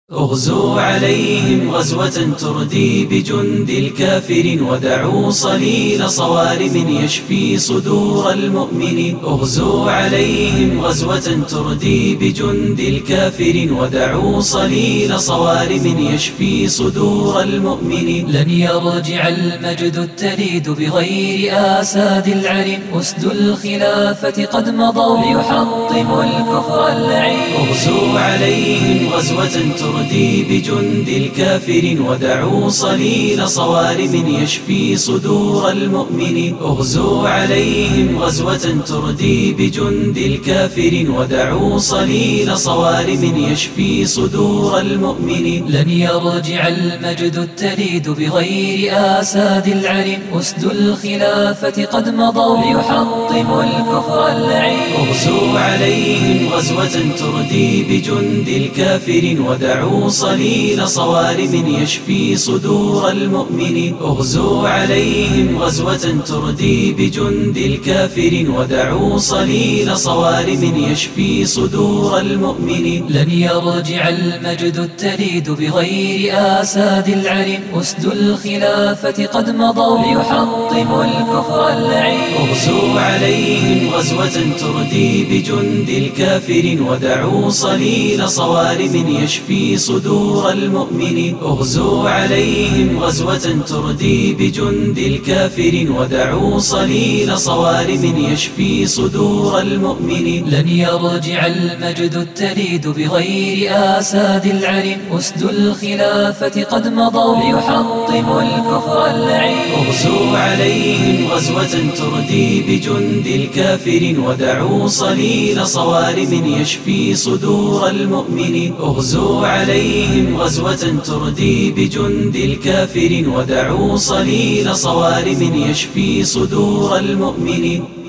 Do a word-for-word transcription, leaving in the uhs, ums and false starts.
اغزوا عليهم غزوة تردي بجند الكافر ودعوا صليل صوارم يشفي صدور المؤمنين. اغزوا عليهم غزوة تردي بجند الكافر ودعوا صليل صوارم يشفي صدور المؤمنين. لن يرجع المجد التليد بغير آساد العرم. أسد الخلافة قد مضوا ليحطموا الكفر اللعين. اغزوا عليهم غزوة تردي بجند الكافر ودعوا صليل صوارم يشفي صدور المؤمنين. اغزوا عليهم غزوة تردي بجند الكافر ودعوا صليل صوارم يشفي صدور المؤمنين. لن يرجع المجد التليد بغير آساد العرم. أسد الخلافة قد مضوا ليحطموا الكفر اللعين. اغزوا عليهم غزوة تردي بجند الكافر ودعوا صليل صوارم يشفي صدور المؤمنين. اغزوا عليهم غزوة تردي بجند الكافر ودعوا صليل صوارم يشفي صدور المؤمنين. لن يرجع المجد التليد بغير آساد العرم. أسد الخلافة قد مضوا ليحطموا الكفر اللعين. اغزوا عليهم غزوة تردي بجند الكافر ودعوا صليل صوارم يشفي صدور المؤمنين. اغزوا عليهم غزوة تردي بجند الكافر ودعوا صليل صوارم يشفي صدور المؤمنين. لن يرجع المجد التليد بغير آساد العرم. أسد الخلافة قد مضوا ليحطموا الكفر اللعين. اغزوا عليهم غزوة تردي بجند الكافر ودعوا صليل صوارم يشفي صدور المؤمنين. اغزوا عليهم غزوة تردي بجند الكافر ودعوا صليل صوارم يشفي صدور المؤمنين.